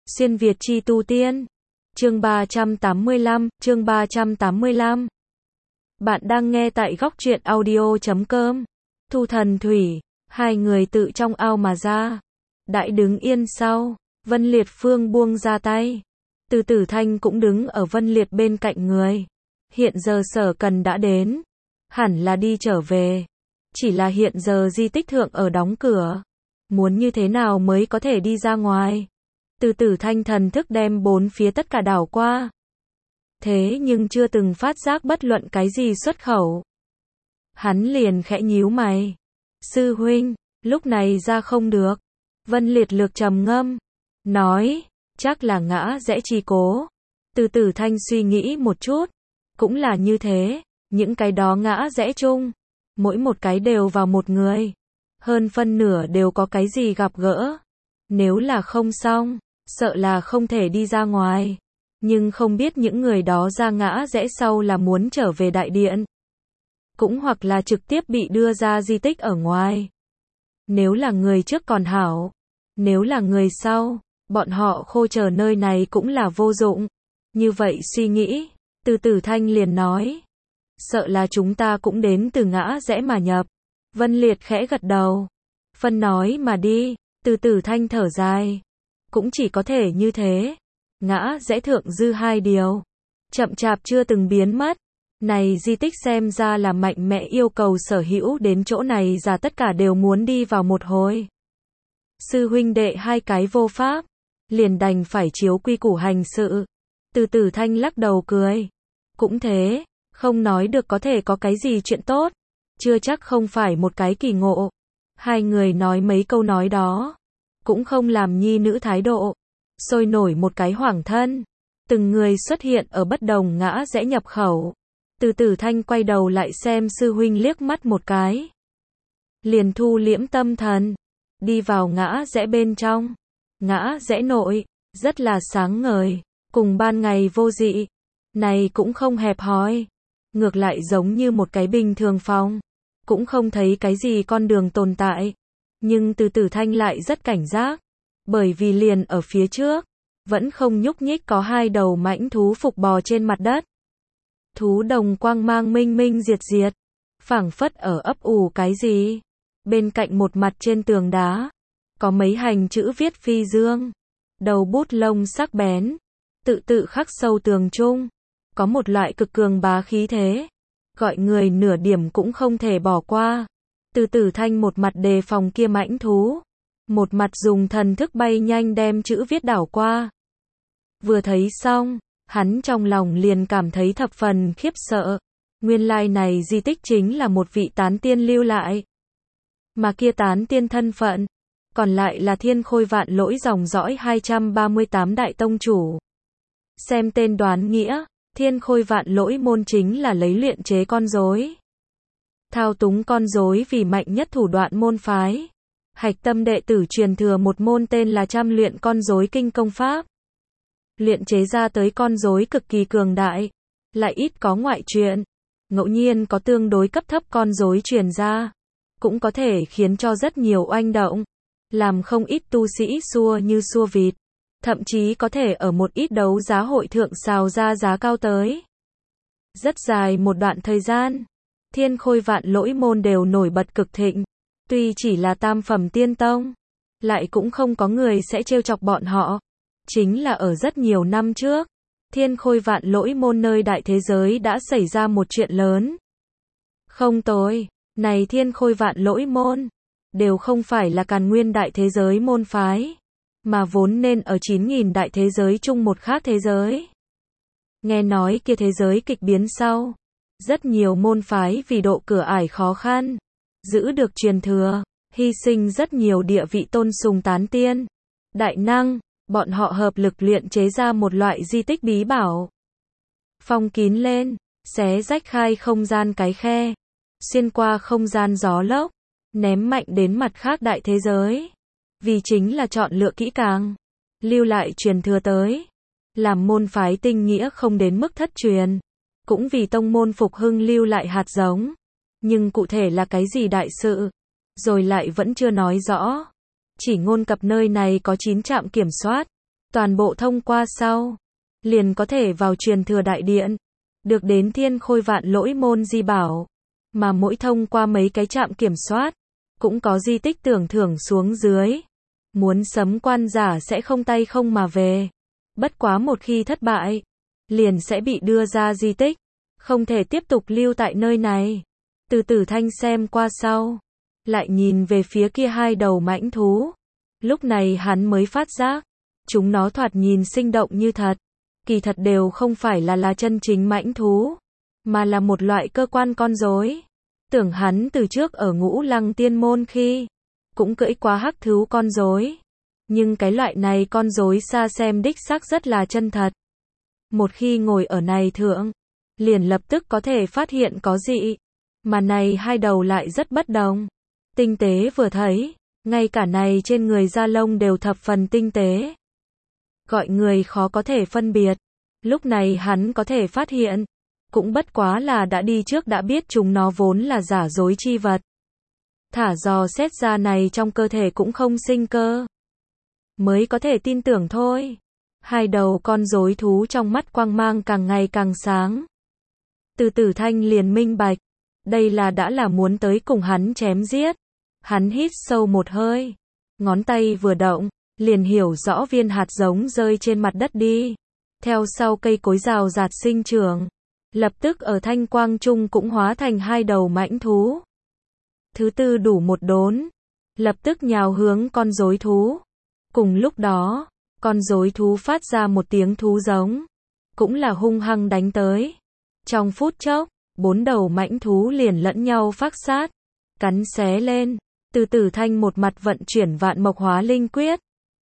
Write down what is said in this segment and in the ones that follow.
Xuyên Việt chi tu tiên. Chương 385. Bạn đang nghe tại góc truyện audio.com. Thu Thần Thủy, hai người tự trong ao mà ra. Đại đứng yên sau, Vân Liệt Phương buông ra tay. Từ Tử Thanh cũng đứng ở Vân Liệt bên cạnh người. Hiện giờ Sở Cần đã đến, hẳn là đi trở về. Chỉ là hiện giờ di tích thượng ở đóng cửa. Muốn như thế nào mới có thể đi ra ngoài? Từ Tử Thanh thần thức đem bốn phía tất cả đảo qua. Thế nhưng chưa từng phát giác bất luận cái gì xuất khẩu. Hắn liền khẽ nhíu mày. Sư huynh, lúc này ra không được. Vân Liệt Lược trầm ngâm, nói, chắc là ngã rẽ chi cố. Từ Tử Thanh suy nghĩ một chút, cũng là như thế, những cái đó ngã rẽ chung, mỗi một cái đều vào một người, hơn phân nửa đều có cái gì gặp gỡ. Nếu là không xong, sợ là không thể đi ra ngoài. Nhưng không biết những người đó ra ngã rẽ sau là muốn trở về đại điện, cũng hoặc là trực tiếp bị đưa ra di tích ở ngoài. Nếu là người trước còn hảo, nếu là người sau, bọn họ khô chờ nơi này cũng là vô dụng. Như vậy suy nghĩ, Từ Tử Thanh liền nói, sợ là chúng ta cũng đến từ ngã rẽ mà nhập. Vân Liệt khẽ gật đầu, phân nói mà đi. Từ Tử Thanh thở dài, cũng chỉ có thể như thế. Ngã rẽ thượng dư hai điều, chậm chạp chưa từng biến mất. Này di tích xem ra là mạnh mẽ yêu cầu sở hữu đến chỗ này ra tất cả đều muốn đi vào một hồi. Sư huynh đệ hai cái vô pháp, liền đành phải chiếu quy củ hành sự. Từ Tử Thanh lắc đầu cười, cũng thế, không nói được có thể có cái gì chuyện tốt, chưa chắc không phải một cái kỳ ngộ. Hai người nói mấy câu nói đó, cũng không làm nhi nữ thái độ, sôi nổi một cái hoảng thân. Từng người xuất hiện ở bất đồng ngã rẽ nhập khẩu. Từ Tử Thanh quay đầu lại xem sư huynh liếc mắt một cái, liền thu liễm tâm thần, đi vào ngã rẽ bên trong. Ngã rẽ nội, rất là sáng ngời, cùng ban ngày vô dị. Này cũng không hẹp hòi, ngược lại giống như một cái bình thường phòng, cũng không thấy cái gì con đường tồn tại. Nhưng Từ Tử Thanh lại rất cảnh giác, bởi vì liền ở phía trước, vẫn không nhúc nhích có hai đầu mãnh thú phục bò trên mặt đất. Thú đồng quang mang minh minh diệt diệt, phảng phất ở ấp ủ cái gì. Bên cạnh một mặt trên tường đá, có mấy hành chữ viết phi dương, đầu bút lông sắc bén, tự khắc sâu tường trung, có một loại cực cường bá khí thế, gọi người nửa điểm cũng không thể bỏ qua. Từ Tử Thanh một mặt đề phòng kia mãnh thú, một mặt dùng thần thức bay nhanh đem chữ viết đảo qua. Vừa thấy xong, hắn trong lòng liền cảm thấy thập phần khiếp sợ. Nguyên lai này di tích chính là một vị tán tiên lưu lại. Mà kia tán tiên thân phận, còn lại là Thiên Khôi Vạn Lỗi dòng dõi 238 đại tông chủ. Xem tên đoán nghĩa, Thiên Khôi Vạn Lỗi môn chính là lấy luyện chế con rối, thao túng con rối vì mạnh nhất thủ đoạn môn phái. Hạch tâm đệ tử truyền thừa một môn tên là Trăm Luyện Con Rối Kinh công pháp. Luyện chế ra tới con rối cực kỳ cường đại, lại ít có ngoại chuyện. Ngẫu nhiên có tương đối cấp thấp con rối truyền ra, cũng có thể khiến cho rất nhiều oanh động, làm không ít tu sĩ xua như xua vịt, thậm chí có thể ở một ít đấu giá hội thượng xào ra giá cao tới. Rất dài một đoạn thời gian, Thiên Khôi Vạn Lỗi môn đều nổi bật cực thịnh, tuy chỉ là tam phẩm tiên tông, lại cũng không có người sẽ trêu chọc bọn họ. Chính là ở rất nhiều năm trước, Thiên Khôi Vạn Lỗi môn nơi đại thế giới đã xảy ra một chuyện lớn. Không tồi, này Thiên Khôi Vạn Lỗi môn, đều không phải là Càn Nguyên đại thế giới môn phái, mà vốn nên ở 9.000 đại thế giới chung một khác thế giới. Nghe nói kia thế giới kịch biến sau, rất nhiều môn phái vì độ cửa ải khó khăn, giữ được truyền thừa, hy sinh rất nhiều địa vị tôn sùng tán tiên, đại năng. Bọn họ hợp lực luyện chế ra một loại di tích bí bảo, phong kín lên, xé rách khai không gian cái khe, xuyên qua không gian gió lốc, ném mạnh đến mặt khác đại thế giới. Vì chính là chọn lựa kỹ càng, lưu lại truyền thừa tới, làm môn phái tinh nghĩa không đến mức thất truyền, cũng vì tông môn phục hưng lưu lại hạt giống. Nhưng cụ thể là cái gì đại sự, rồi lại vẫn chưa nói rõ. Chỉ ngôn cập nơi này có 9 trạm kiểm soát, toàn bộ thông qua sau, liền có thể vào truyền thừa đại điện, được đến thiên khôi vạn lỗi môn di bảo, mà mỗi thông qua mấy cái trạm kiểm soát, cũng có di tích tưởng thưởng xuống dưới. Muốn sấm quan giả sẽ không tay không mà về. Bất quá một khi thất bại, liền sẽ bị đưa ra di tích, không thể tiếp tục lưu tại nơi này. Từ Tử Thanh xem qua sau, lại nhìn về phía kia hai đầu mãnh thú. Lúc này hắn mới phát giác, chúng nó thoạt nhìn sinh động như thật, kỳ thật đều không phải là chân chính mãnh thú, mà là một loại cơ quan con rối. Tưởng hắn từ trước ở Ngũ Lăng Tiên Môn khi cũng cưỡi quá hắc thú con rối, nhưng cái loại này con rối xa xem đích xác rất là chân thật. Một khi ngồi ở này thượng, liền lập tức có thể phát hiện có dị, mà này hai đầu lại rất bất đồng. Tinh tế vừa thấy, ngay cả này trên người da lông đều thập phần tinh tế, gọi người khó có thể phân biệt. Lúc này hắn có thể phát hiện, cũng bất quá là đã đi trước đã biết chúng nó vốn là giả dối chi vật. Thả dò xét ra này trong cơ thể cũng không sinh cơ, mới có thể tin tưởng thôi. Hai đầu con rối thú trong mắt quang mang càng ngày càng sáng. Từ Tử Thanh liền minh bạch, đây là đã là muốn tới cùng hắn chém giết. Hắn hít sâu một hơi, ngón tay vừa động, liền hiểu rõ viên hạt giống rơi trên mặt đất đi. Theo sau cây cối rào rạt sinh trưởng, lập tức ở thanh quang trung cũng hóa thành hai đầu mãnh thú. Thứ tư đủ một đốn, lập tức nhào hướng con rối thú. Cùng lúc đó, con rối thú phát ra một tiếng thú giống, cũng là hung hăng đánh tới. Trong phút chốc, bốn đầu mãnh thú liền lẫn nhau phác sát, cắn xé lên. Từ Tử Thanh một mặt vận chuyển vạn mộc hóa linh quyết,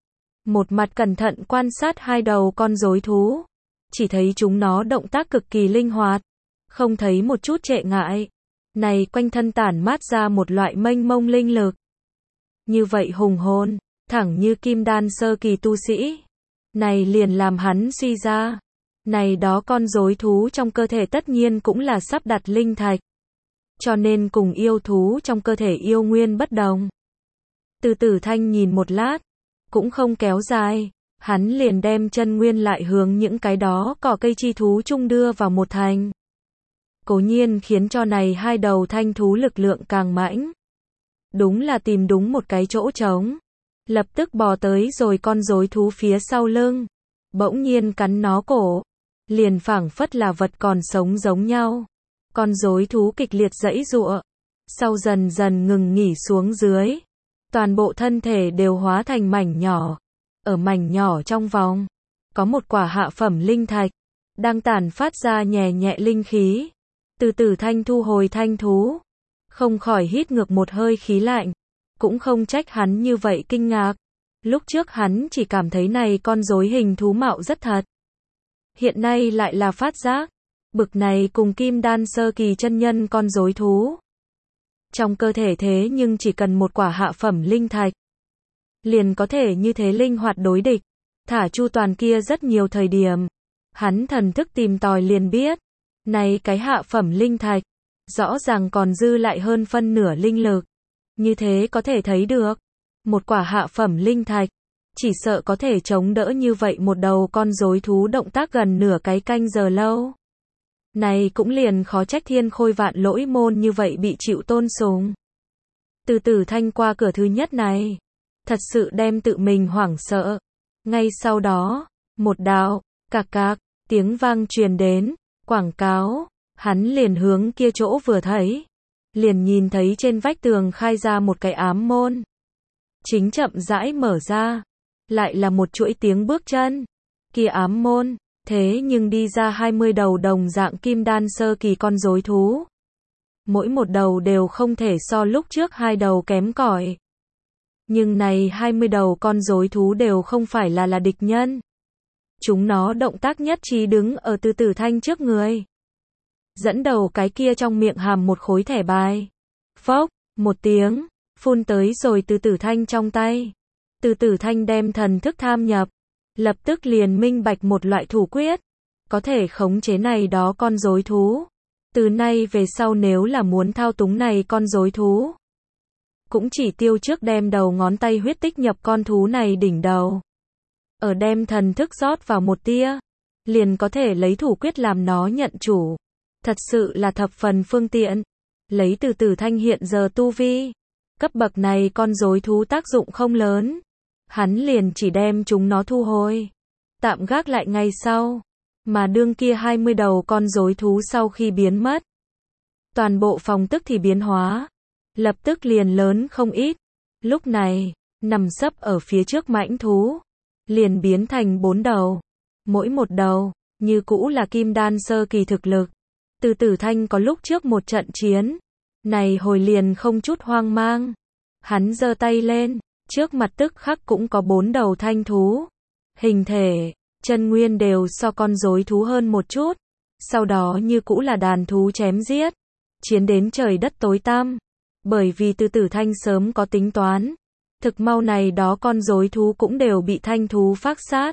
một mặt cẩn thận quan sát hai đầu con rối thú, chỉ thấy chúng nó động tác cực kỳ linh hoạt, không thấy một chút trệ ngại. Này quanh thân tản mát ra một loại mênh mông linh lực, như vậy hùng hồn, thẳng như kim đan sơ kỳ tu sĩ. Này liền làm hắn suy ra, này đó con rối thú trong cơ thể tất nhiên cũng là sắp đặt linh thạch, cho nên cùng yêu thú trong cơ thể yêu nguyên bất đồng. Từ Tử Thanh nhìn một lát, cũng không kéo dài, hắn liền đem chân nguyên lại hướng những cái đó cỏ cây chi thú chung đưa vào một thành. Cố nhiên khiến cho này hai đầu thanh thú lực lượng càng mãnh. Đúng là tìm đúng một cái chỗ trống, lập tức bò tới rồi con rối thú phía sau lưng, bỗng nhiên cắn nó cổ, liền phảng phất là vật còn sống giống nhau. Con rối thú kịch liệt giãy giụa, sau dần dần ngừng nghỉ xuống dưới, toàn bộ thân thể đều hóa thành mảnh nhỏ. Ở mảnh nhỏ trong vòng, có một quả hạ phẩm linh thạch, đang tản phát ra nhẹ nhẹ linh khí. Từ Tử Thanh thu hồi thanh thú, không khỏi hít ngược một hơi khí lạnh, cũng không trách hắn như vậy kinh ngạc. Lúc trước hắn chỉ cảm thấy này con rối hình thú mạo rất thật, hiện nay lại là phát giác, bực này cùng kim đan sơ kỳ chân nhân con rối thú, trong cơ thể thế nhưng chỉ cần một quả hạ phẩm linh thạch, liền có thể như thế linh hoạt đối địch. Thả Chu Toàn kia rất nhiều thời điểm, hắn thần thức tìm tòi liền biết, này cái hạ phẩm linh thạch, rõ ràng còn dư lại hơn phân nửa linh lực. Như thế có thể thấy được, một quả hạ phẩm linh thạch, chỉ sợ có thể chống đỡ như vậy một đầu con rối thú động tác gần nửa cái canh giờ lâu. Này cũng liền khó trách thiên khôi vạn lỗi môn như vậy bị chịu tôn sùng. Từ Tử Thanh qua cửa thứ nhất này, thật sự đem tự mình hoảng sợ. Ngay sau đó, một đạo, cạc cạc, tiếng vang truyền đến, quảng cáo, hắn liền hướng kia chỗ vừa thấy, liền nhìn thấy trên vách tường khai ra một cái ám môn. Chính chậm rãi mở ra, lại là một chuỗi tiếng bước chân. Kia ám môn, thế nhưng đi ra 20 đầu đồng dạng kim đan sơ kỳ con rối thú. Mỗi một đầu đều không thể so lúc trước hai đầu kém cỏi. Nhưng này 20 đầu con rối thú đều không phải là địch nhân. Chúng nó động tác nhất trí đứng ở Từ Tử Thanh trước người. Dẫn đầu cái kia trong miệng hàm một khối thẻ bài. Phốc, một tiếng, phun tới rồi Từ Tử Thanh trong tay. Từ Tử Thanh đem thần thức tham nhập, lập tức liền minh bạch một loại thủ quyết, có thể khống chế này đó con rối thú. Từ nay về sau nếu là muốn thao túng này con rối thú, cũng chỉ tiêu trước đem đầu ngón tay huyết tích nhập con thú này đỉnh đầu. ở đem thần thức rót vào một tia, liền có thể lấy thủ quyết làm nó nhận chủ. Thật sự là thập phần phương tiện. Lấy từ Tử Thanh hiện giờ tu vi, cấp bậc này con rối thú tác dụng không lớn. Hắn liền chỉ đem chúng nó thu hồi, tạm gác lại ngày sau. Mà đương kia 20 đầu con rối thú sau khi biến mất, toàn bộ phòng tức thì biến hóa, lập tức liền lớn không ít. Lúc này, nằm sấp ở phía trước mãnh thú, liền biến thành 4 đầu. Mỗi một đầu, như cũ là kim đan sơ kỳ thực lực. Từ Tử Thanh có lúc trước một trận chiến, này hồi liền không chút hoang mang. Hắn giơ tay lên, trước mặt tức khắc cũng có 4 đầu thanh thú. Hình thể, chân nguyên đều so con rối thú hơn một chút. Sau đó như cũ là đàn thú chém giết, chiến đến trời đất tối tăm. Bởi vì Từ Tử Thanh sớm có tính toán, thực mau này đó con rối thú cũng đều bị thanh thú phác sát.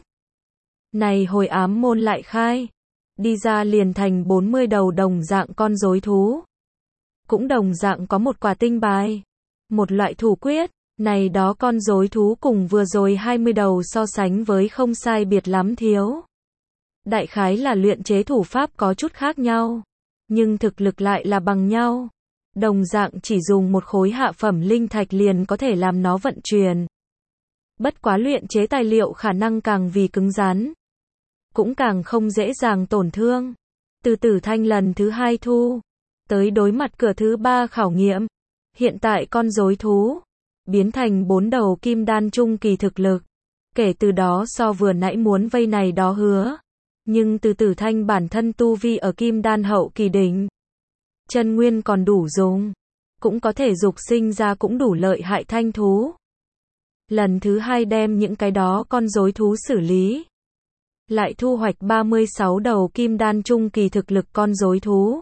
Này hồi ám môn lại khai, đi ra liền thành 40 đầu đồng dạng con rối thú. Cũng đồng dạng có một quả tinh bài, một loại thủ quyết. Này đó con rối thú cùng vừa rồi 20 đầu so sánh với không sai biệt lắm thiếu. Đại khái là luyện chế thủ pháp có chút khác nhau, nhưng thực lực lại là bằng nhau. Đồng dạng chỉ dùng một khối hạ phẩm linh thạch liền có thể làm nó vận chuyển. Bất quá luyện chế tài liệu khả năng càng vì cứng rắn, cũng càng không dễ dàng tổn thương. Từ Tử Thanh lần thứ 2 thu, tới đối mặt cửa thứ 3 khảo nghiệm. Hiện tại con rối thú biến thành 4 đầu kim đan trung kỳ thực lực. Kể từ đó so vừa nãy muốn vây này đó hứa. Nhưng Từ Tử Thanh bản thân tu vi ở kim đan hậu kỳ đỉnh, chân nguyên còn đủ dùng, cũng có thể dục sinh ra cũng đủ lợi hại thanh thú. Lần thứ 2 đem những cái đó con rối thú xử lý, lại thu hoạch 36 đầu kim đan trung kỳ thực lực con rối thú.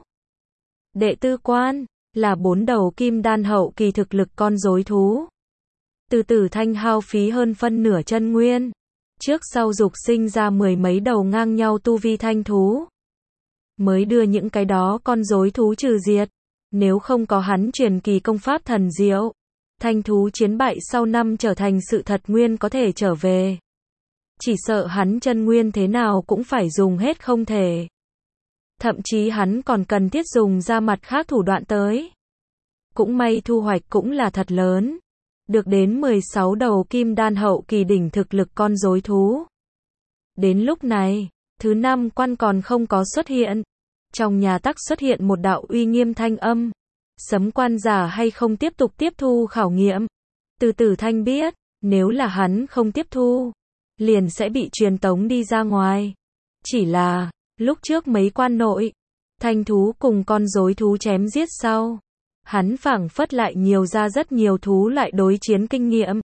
Đệ tư quan là 4 đầu kim đan hậu kỳ thực lực con rối thú. Từ Tử Thanh hao phí hơn phân nửa chân nguyên, trước sau dục sinh ra 10 mấy đầu ngang nhau tu vi thanh thú, mới đưa những cái đó con rối thú trừ diệt. Nếu không có hắn truyền kỳ công pháp thần diệu, thanh thú chiến bại sau năm trở thành sự thật nguyên có thể trở về. Chỉ sợ hắn chân nguyên thế nào cũng phải dùng hết không thể. Thậm chí hắn còn cần thiết dùng ra mặt khác thủ đoạn tới. Cũng may thu hoạch cũng là thật lớn. Được đến 16 đầu kim đan hậu kỳ đỉnh thực lực con rối thú. Đến lúc này, thứ 5 quan còn không có xuất hiện. Trong nhà tắc xuất hiện một đạo uy nghiêm thanh âm. Sấm quan giả hay không tiếp tục tiếp thu khảo nghiệm. Từ Tử Thanh biết, nếu là hắn không tiếp thu, liền sẽ bị truyền tống đi ra ngoài. Chỉ là, lúc trước mấy quan nội, thanh thú cùng con rối thú chém giết sau, hắn phảng phất lại nhiều ra rất nhiều thú lại đối chiến kinh nghiệm.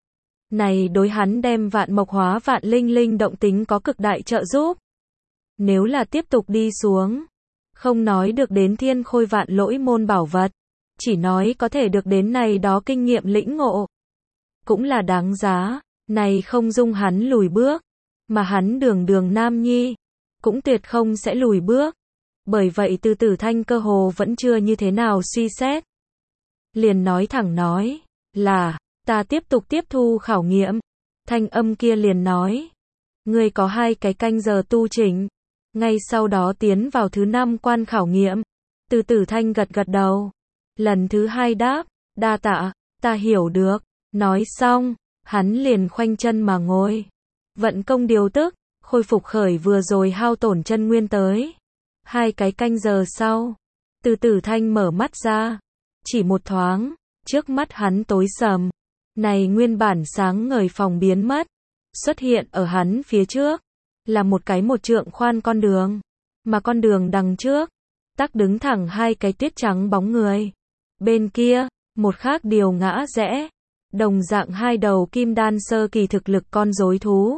Này đối hắn đem vạn mộc hóa vạn linh linh động tính có cực đại trợ giúp. Nếu là tiếp tục đi xuống, không nói được đến thiên khôi vạn lỗi môn bảo vật, chỉ nói có thể được đến này đó kinh nghiệm lĩnh ngộ, cũng là đáng giá. Này không dung hắn lùi bước, mà hắn đường đường nam nhi, cũng tuyệt không sẽ lùi bước. Bởi vậy Từ Tử Thanh cơ hồ vẫn chưa như thế nào suy xét. Liền nói thẳng nói, là, ta tiếp tục tiếp thu khảo nghiệm. Thanh âm kia liền nói, ngươi có 2 cái canh giờ tu chỉnh, ngay sau đó tiến vào thứ 5 quan khảo nghiệm. Từ Tử Thanh gật gật đầu, lần thứ 2 đáp, đa tạ, ta hiểu được. Nói xong, hắn liền khoanh chân mà ngồi, vận công điều tức, khôi phục khởi vừa rồi hao tổn chân nguyên tới. 2 cái canh giờ sau, Từ Tử Thanh mở mắt ra, chỉ một thoáng, trước mắt hắn tối sầm. Này nguyên bản sáng ngời phòng biến mất, xuất hiện ở hắn phía trước, là một cái 1 trượng khoan con đường, mà con đường đằng trước, tắc đứng thẳng 2 cái tuyết trắng bóng người. Bên kia, một khác điều ngã rẽ, đồng dạng 2 đầu kim đan sơ kỳ thực lực con rối thú.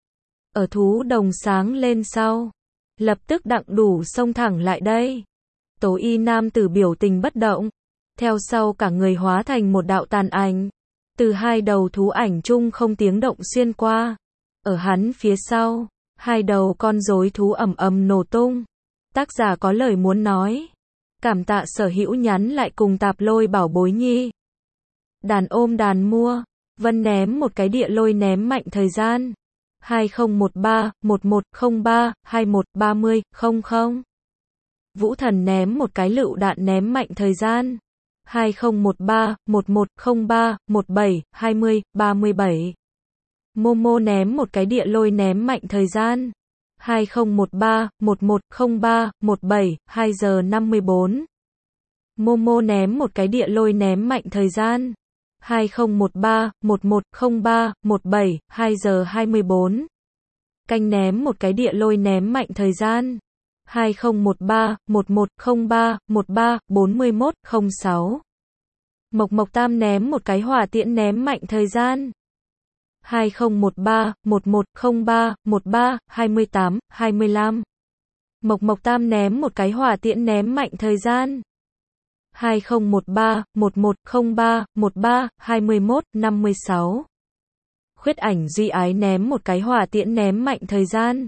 Ở thú đồng sáng lên sau, lập tức đặng đủ xông thẳng lại đây. Tố y nam tử biểu tình bất động, theo sau cả người hóa thành một đạo tàn ảnh, từ 2 đầu thú ảnh chung không tiếng động xuyên qua. Ở hắn phía sau, 2 đầu con rối thú ầm ầm nổ tung. Tác giả có lời muốn nói. Cảm tạ sở hữu nhắn lại cùng tạp lôi bảo bối nhi. Đàn ôm đàn mua, Vân ném một cái địa lôi ném mạnh thời gian. 2013, 1103, 21, 30, 00. Vũ Thần ném một cái lựu đạn ném mạnh thời gian. 2013, 1103, 17, 20, 37. Momo ném một cái địa lôi ném mạnh thời gian. 2013, 1103, 17, 2 giờ 54. Momo ném một cái địa lôi ném mạnh thời gian. 2013, 1103, 17, 2 giờ 24. Canh ném một cái địa lôi ném mạnh thời gian. 2013, 1103, 13, 41, 06. Mộc Mộc Tam ném một cái hỏa tiễn ném mạnh thời gian. 2013, 1103, 13, 28, 25. Mộc Mộc Tam ném một cái hỏa tiễn ném mạnh thời gian. 2013, 1103, 13, 21, 56. Khuyết Ảnh Duy Ái ném một cái hỏa tiễn ném mạnh thời gian.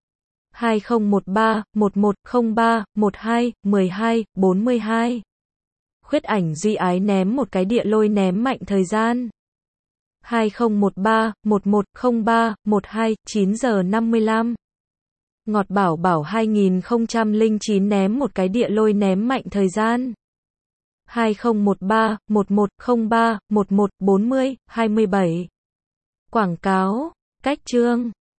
2013, 1103, 12, 12, 42. Khuyết Ảnh Duy Ái ném một cái địa lôi ném mạnh thời gian. 2013, 1103, 12, 9 giờ 55. Ngọt Bảo Bảo 2009 ném một cái địa lôi ném mạnh thời gian. 2013, 1103, 11, 40, 27. Quảng cáo, cách chương